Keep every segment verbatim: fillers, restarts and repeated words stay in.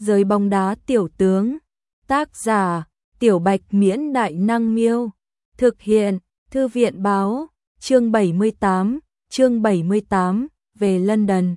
Giới bóng đá tiểu tướng. Tác giả: Tiểu Bạch Miễn Đại Năng Miêu. Thực hiện: Thư viện Báo. Chương bảy mươi tám, chương bảy mươi tám, về London.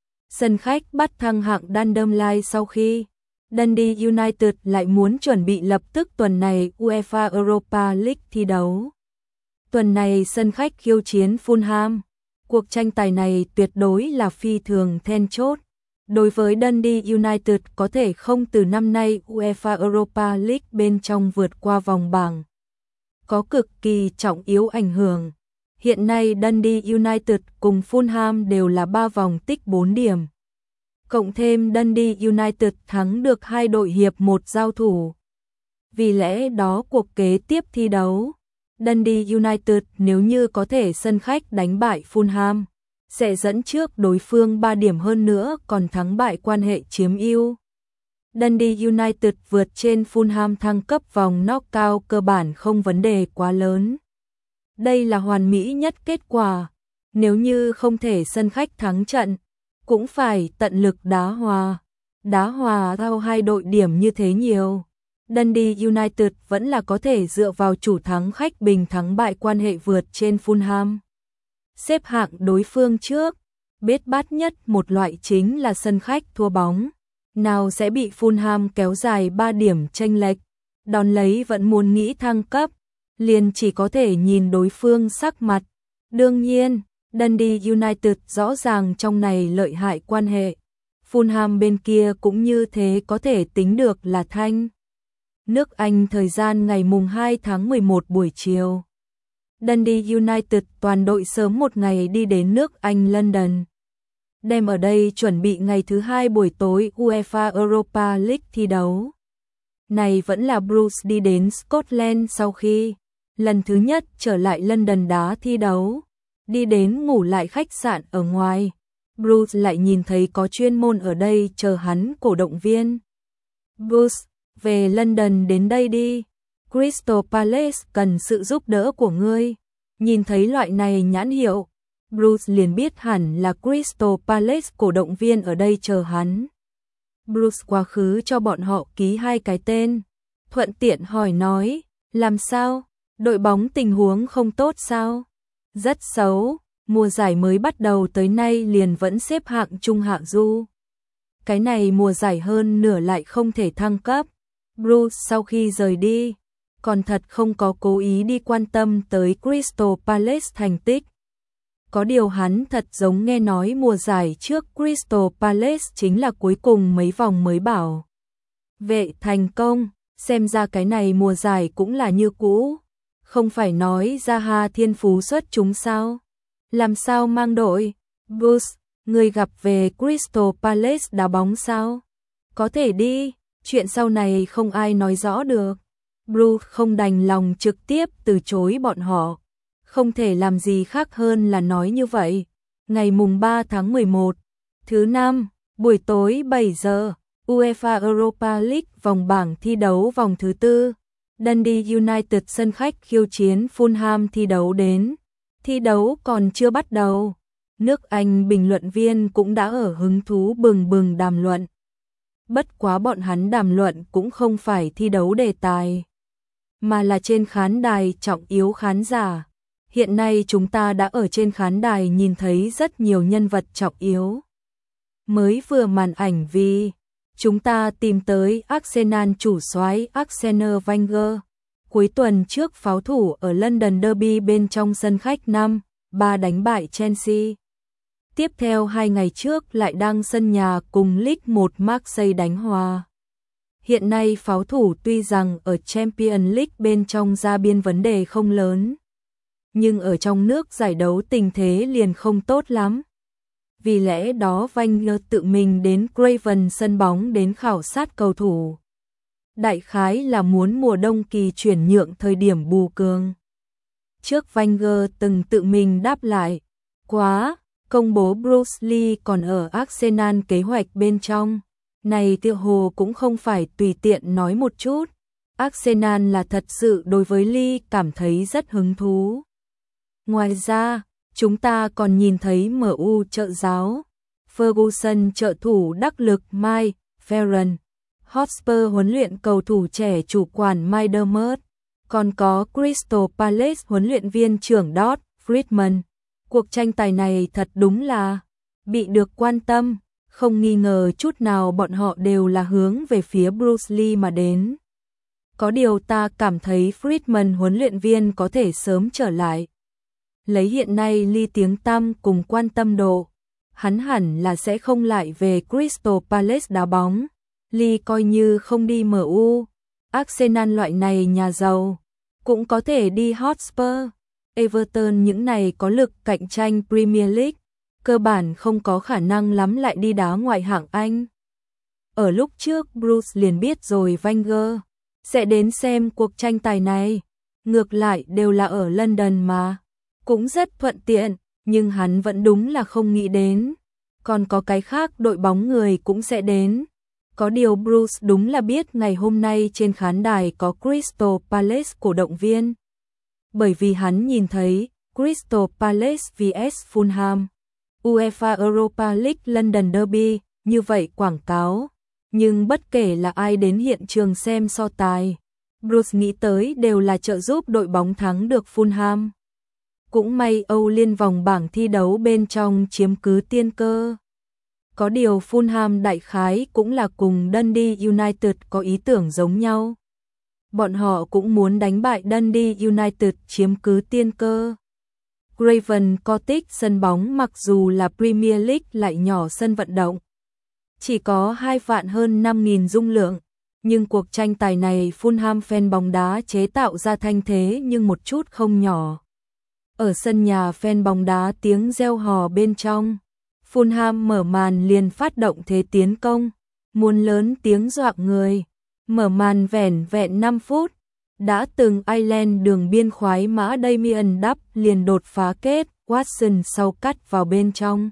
Sân khách bắt thăng hạng Dunfermline sau khi Dundee United lại muốn chuẩn bị lập tức tuần này UEFA Europa League thi đấu. Tuần này sân khách khiêu chiến Fulham. Cuộc tranh tài này tuyệt đối là phi thường then chốt. Đối với Dundee United có thể không từ năm nay UEFA Europa League bên trong vượt qua vòng bảng có cực kỳ trọng yếu ảnh hưởng. Hiện nay Dundee United cùng Fulham đều là ba vòng tích bốn điểm. Cộng thêm Dundee United thắng được hai đội hiệp một giao thủ. Vì lẽ đó cuộc kế tiếp thi đấu, Dundee United nếu như có thể sân khách đánh bại Fulham, sẽ dẫn trước đối phương ba điểm hơn nữa, còn thắng bại quan hệ chiếm ưu. Dundee United vượt trên Fulham thăng cấp vòng knockout cơ bản không vấn đề quá lớn. Đây là hoàn mỹ nhất kết quả. Nếu như không thể sân khách thắng trận, cũng phải tận lực đá hòa. Đá hòa thao hai đội điểm như thế nhiều. Dundee United vẫn là có thể dựa vào chủ thắng khách bình thắng bại quan hệ vượt trên Fulham. Xếp hạng đối phương trước, bết bát nhất một loại chính là sân khách thua bóng. Nào sẽ bị Fulham kéo dài ba điểm chênh lệch, đón lấy vẫn muốn nghĩ thăng cấp, liền chỉ có thể nhìn đối phương sắc mặt. Đương nhiên, Dundee United rõ ràng trong này lợi hại quan hệ. Fulham bên kia cũng như thế có thể tính được là thanh. Nước Anh thời gian ngày mùng hai tháng mười một buổi chiều. Dundee United toàn đội sớm một ngày đi đến nước Anh London. Đem ở đây chuẩn bị ngày thứ hai buổi tối UEFA Europa League thi đấu. Này vẫn là Bruce đi đến Scotland sau khi lần thứ nhất trở lại London đá thi đấu. Đi đến ngủ lại khách sạn ở ngoài, Bruce lại nhìn thấy có chuyên môn ở đây chờ hắn cổ động viên. Bruce, về London đến đây đi. Crystal Palace cần sự giúp đỡ của ngươi. Nhìn thấy loại này nhãn hiệu, Bruce liền biết hẳn là Crystal Palace cổ động viên ở đây chờ hắn. Bruce quá khứ cho bọn họ ký hai cái tên, thuận tiện hỏi nói, làm sao, đội bóng tình huống không tốt sao? Rất xấu, mùa giải mới bắt đầu tới nay liền vẫn xếp hạng trung hạ du. Cái này mùa giải hơn nửa lại không thể thăng cấp. Bruce sau khi rời đi, còn thật không có cố ý đi quan tâm tới Crystal Palace thành tích. Có điều hắn thật giống nghe nói mùa giải trước Crystal Palace chính là cuối cùng mấy vòng mới bảo vệ thành công, xem ra cái này mùa giải cũng là như cũ. Không phải nói Zaha thiên phú xuất chúng sao? Làm sao mang đội? Bruce, người gặp về Crystal Palace đá bóng sao? Có thể đi, chuyện sau này không ai nói rõ được. Bruce không đành lòng trực tiếp từ chối bọn họ. Không thể làm gì khác hơn là nói như vậy. Ngày mùng ba tháng mười một, thứ năm, buổi tối bảy giờ, UEFA Europa League vòng bảng thi đấu vòng thứ tư. Dundee United sân khách khiêu chiến Fulham thi đấu đến. Thi đấu còn chưa bắt đầu. Nước Anh bình luận viên cũng đã ở hứng thú bừng bừng đàm luận. Bất quá bọn hắn đàm luận cũng không phải thi đấu đề tài, mà là trên khán đài trọng yếu khán giả. Hiện nay chúng ta đã ở trên khán đài nhìn thấy rất nhiều nhân vật trọng yếu. Mới vừa màn ảnh vì chúng ta tìm tới Arsenal chủ soái Arsene Wenger. Cuối tuần trước pháo thủ ở London Derby bên trong sân khách năm ba đánh bại Chelsea. Tiếp theo hai ngày trước lại đang sân nhà cùng League một Marseille đánh hòa. Hiện nay pháo thủ tuy rằng ở Champions League bên trong ra biên vấn đề không lớn, nhưng ở trong nước giải đấu tình thế liền không tốt lắm. Vì lẽ đó Wenger tự mình đến Craven sân bóng đến khảo sát cầu thủ. Đại khái là muốn mùa đông kỳ chuyển nhượng thời điểm bù cường. Trước Wenger từng tự mình đáp lại, quá, công bố Bruce Lee còn ở Arsenal kế hoạch bên trong. Này tựa hồ cũng không phải tùy tiện nói một chút. Arsenal là thật sự đối với Lee cảm thấy rất hứng thú. Ngoài ra, chúng ta còn nhìn thấy em u trợ giáo, Ferguson trợ thủ đắc lực Mike Ferran, Hotspur huấn luyện cầu thủ trẻ chủ quản Mike Dermott, còn có Crystal Palace huấn luyện viên trưởng Todd Friedman. Cuộc tranh tài này thật đúng là bị được quan tâm, không nghi ngờ chút nào bọn họ đều là hướng về phía Bruce Lee mà đến. Có điều ta cảm thấy Friedman huấn luyện viên có thể sớm trở lại. Lấy hiện nay Lee tiếng tăm cùng quan tâm độ, hắn hẳn là sẽ không lại về Crystal Palace đá bóng. Lee coi như không đi em u, Arsenal loại này nhà giàu, cũng có thể đi Hotspur, Everton những này có lực cạnh tranh Premier League, cơ bản không có khả năng lắm lại đi đá ngoại hạng Anh. Ở lúc trước Bruce liền biết rồi Wenger sẽ đến xem cuộc tranh tài này, ngược lại đều là ở London mà, cũng rất thuận tiện, nhưng hắn vẫn đúng là không nghĩ đến. Còn có cái khác đội bóng người cũng sẽ đến. Có điều Bruce đúng là biết ngày hôm nay trên khán đài có Crystal Palace cổ động viên. Bởi vì hắn nhìn thấy Crystal Palace vs Fulham, UEFA Europa League London Derby, như vậy quảng cáo. Nhưng bất kể là ai đến hiện trường xem so tài, Bruce nghĩ tới đều là trợ giúp đội bóng thắng được Fulham. Cũng may Âu Liên vòng bảng thi đấu bên trong chiếm cứ tiên cơ. Có điều Fulham đại khái cũng là cùng Dundee United có ý tưởng giống nhau. Bọn họ cũng muốn đánh bại Dundee United chiếm cứ tiên cơ. Craven Cottage sân bóng mặc dù là Premier League lại nhỏ sân vận động, chỉ có hai vạn hơn năm nghìn dung lượng, nhưng cuộc tranh tài này Fulham fan bóng đá chế tạo ra thanh thế nhưng một chút không nhỏ. Ở sân nhà fan bóng đá tiếng reo hò bên trong, Fulham mở màn liền phát động thế tiến công, muốn lớn tiếng dọa người. Mở màn vẻn vẹn năm phút, đã từng Ireland đường biên khoái mã Damien Duff liền đột phá kết, Watson sau cắt vào bên trong.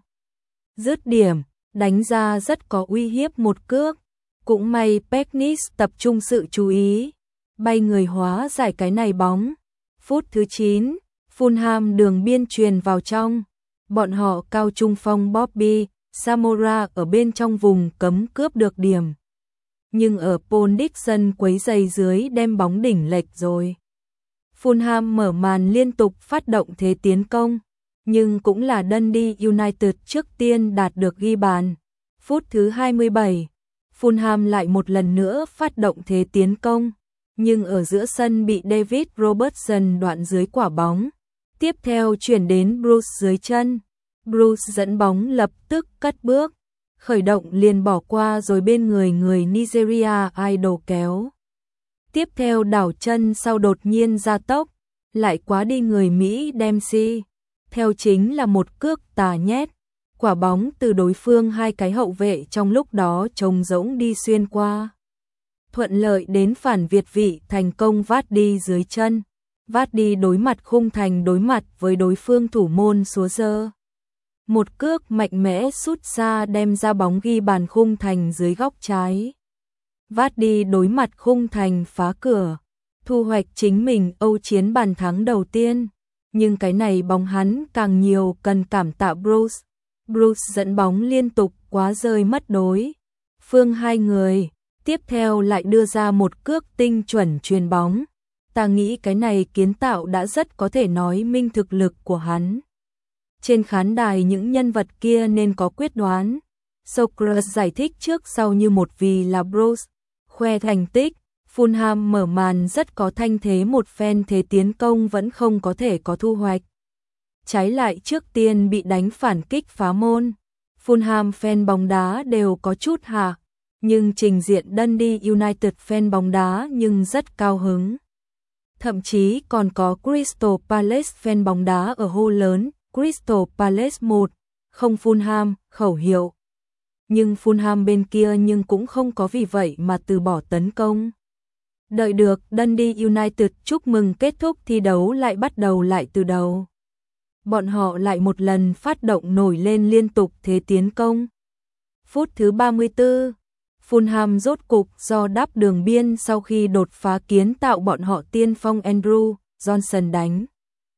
Dứt điểm, đánh ra rất có uy hiếp một cước. Cũng may Peknis tập trung sự chú ý, bay người hóa giải cái này bóng. Phút thứ chín, Fulham đường biên truyền vào trong. Bọn họ cao trung phong Bobby Samora ở bên trong vùng cấm cướp được điểm. Nhưng ở Paul Dixon quấy giày dưới đem bóng đỉnh lệch rồi. Fulham mở màn liên tục phát động thế tiến công, nhưng cũng là Dundee United trước tiên đạt được ghi bàn. Phút thứ hai mươi bảy, Fulham lại một lần nữa phát động thế tiến công, nhưng ở giữa sân bị David Robertson đoạn dưới quả bóng. Tiếp theo chuyển đến Bruce dưới chân. Bruce dẫn bóng lập tức cất bước, khởi động liền bỏ qua rồi bên người người Nigeria Idol kéo. Tiếp theo đảo chân sau đột nhiên ra tốc, lại quá đi người Mỹ Dempsey. Theo chính là một cước tà nhét, quả bóng từ đối phương hai cái hậu vệ trong lúc đó trống rỗng đi xuyên qua. Thuận lợi đến phản việt vị thành công vát đi dưới chân. Vát đi đối mặt khung thành đối mặt với đối phương thủ môn Súa Dơ. Một cước mạnh mẽ sút xa đem ra bóng ghi bàn khung thành dưới góc trái. Vát đi đối mặt khung thành phá cửa, thu hoạch chính mình Âu chiến bàn thắng đầu tiên. Nhưng cái này bóng hắn càng nhiều cần cảm tạ Bruce. Bruce dẫn bóng liên tục quá rơi mất đối phương hai người. Tiếp theo lại đưa ra một cước tinh chuẩn chuyền bóng. Ta nghĩ cái này kiến tạo đã rất có thể nói minh thực lực của hắn. Trên khán đài những nhân vật kia nên có quyết đoán. Socrates giải thích trước sau như một vì là Bruce. Khoe thành tích, Fulham mở màn rất có thanh thế một phen thế tiến công vẫn không có thể có thu hoạch. Trái lại trước tiên bị đánh phản kích phá môn. Fulham fan bóng đá đều có chút hạ, nhưng trình diện Dundee United fan bóng đá nhưng rất cao hứng. Thậm chí còn có Crystal Palace fan bóng đá ở hô lớn, Crystal Palace một, không Fulham, khẩu hiệu. Nhưng Fulham bên kia nhưng cũng không có vì vậy mà từ bỏ tấn công. Đợi được Dundee United chúc mừng kết thúc thi đấu lại bắt đầu lại từ đầu. Bọn họ lại một lần phát động nổi lên liên tục thế tiến công. Phút thứ ba mươi tư, Fulham rốt cục do đắp đường biên sau khi đột phá kiến tạo bọn họ tiên phong Andrew Johnson đánh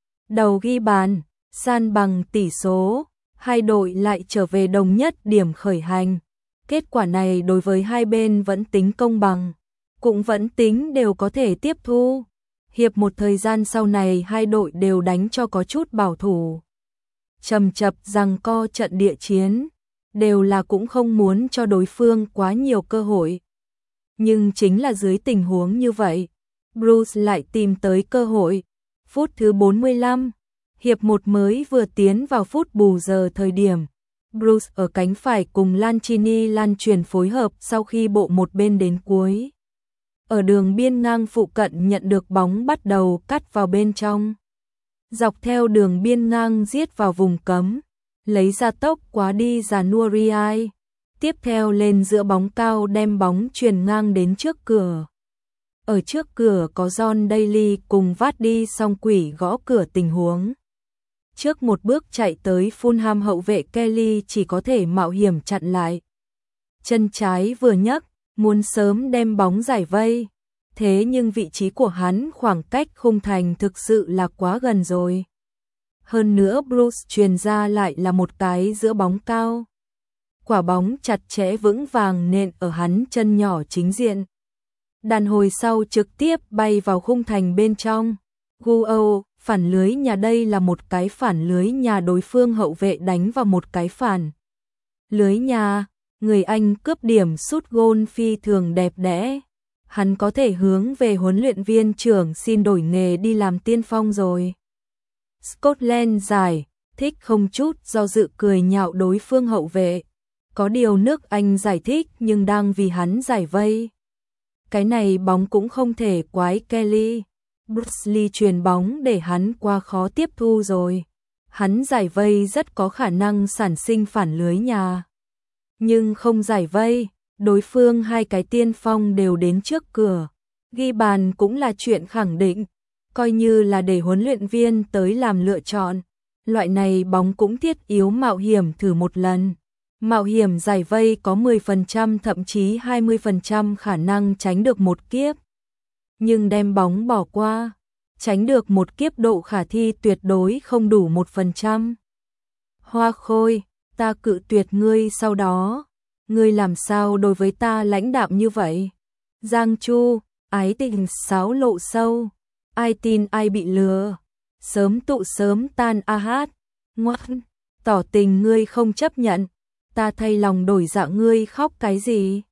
đầu ghi bàn, san bằng tỷ số, hai đội lại trở về đồng nhất điểm khởi hành. Kết quả này đối với hai bên vẫn tính công bằng, cũng vẫn tính đều có thể tiếp thu. Hiệp một thời gian sau này hai đội đều đánh cho có chút bảo thủ. Chầm chập giằng co trận địa chiến, đều là cũng không muốn cho đối phương quá nhiều cơ hội. Nhưng chính là dưới tình huống như vậy, Bruce lại tìm tới cơ hội. Phút thứ bốn mươi lăm, hiệp một mới vừa tiến vào phút bù giờ thời điểm. Bruce ở cánh phải cùng Lanchini lan truyền phối hợp sau khi bộ một bên đến cuối. Ở đường biên ngang phụ cận nhận được bóng bắt đầu cắt vào bên trong. Dọc theo đường biên ngang giết vào vùng cấm, lấy ra tốc quá đi Januari. Tiếp theo lên giữa bóng cao đem bóng truyền ngang đến trước cửa. Ở trước cửa có John Daly cùng Vardy song quỷ gõ cửa tình huống. Trước một bước chạy tới Fulham hậu vệ Kelly chỉ có thể mạo hiểm chặn lại. Chân trái vừa nhấc, muốn sớm đem bóng giải vây. Thế nhưng vị trí của hắn khoảng cách khung thành thực sự là quá gần rồi. Hơn nữa Bruce truyền ra lại là một cái giữa bóng cao. Quả bóng chặt chẽ vững vàng nện ở hắn chân nhỏ chính diện. Đàn hồi sau trực tiếp bay vào khung thành bên trong. Guo, phản lưới nhà đây là một cái phản lưới nhà đối phương hậu vệ đánh vào một cái phản. Lưới nhà, người Anh cướp điểm sút gôn phi thường đẹp đẽ. Hắn có thể hướng về huấn luyện viên trưởng xin đổi nghề đi làm tiên phong rồi. Scotland giải, thích không chút do dự cười nhạo đối phương hậu vệ. Có điều nước Anh giải thích nhưng đang vì hắn giải vây. Cái này bóng cũng không thể quái Kelly. Bruce Lee truyền bóng để hắn qua khó tiếp thu rồi. Hắn giải vây rất có khả năng sản sinh phản lưới nhà. Nhưng không giải vây, đối phương hai cái tiên phong đều đến trước cửa. Ghi bàn cũng là chuyện khẳng định, coi như là để huấn luyện viên tới làm lựa chọn. Loại này bóng cũng thiết yếu mạo hiểm thử một lần. Mạo hiểm giải vây có mười phần trăm thậm chí hai mươi phần trăm khả năng tránh được một kiếp. Nhưng đem bóng bỏ qua, tránh được một kiếp độ khả thi tuyệt đối không đủ một phần trăm. Hoa Khôi, ta cự tuyệt ngươi sau đó. Ngươi làm sao đối với ta lãnh đạm như vậy? Giang Chu, ái tình sáo lộ sâu. Ai tin ai bị lừa. Sớm tụ sớm tan a hát. Ngoan, tỏ tình ngươi không chấp nhận. Ta thay lòng đổi dạ ngươi khóc cái gì?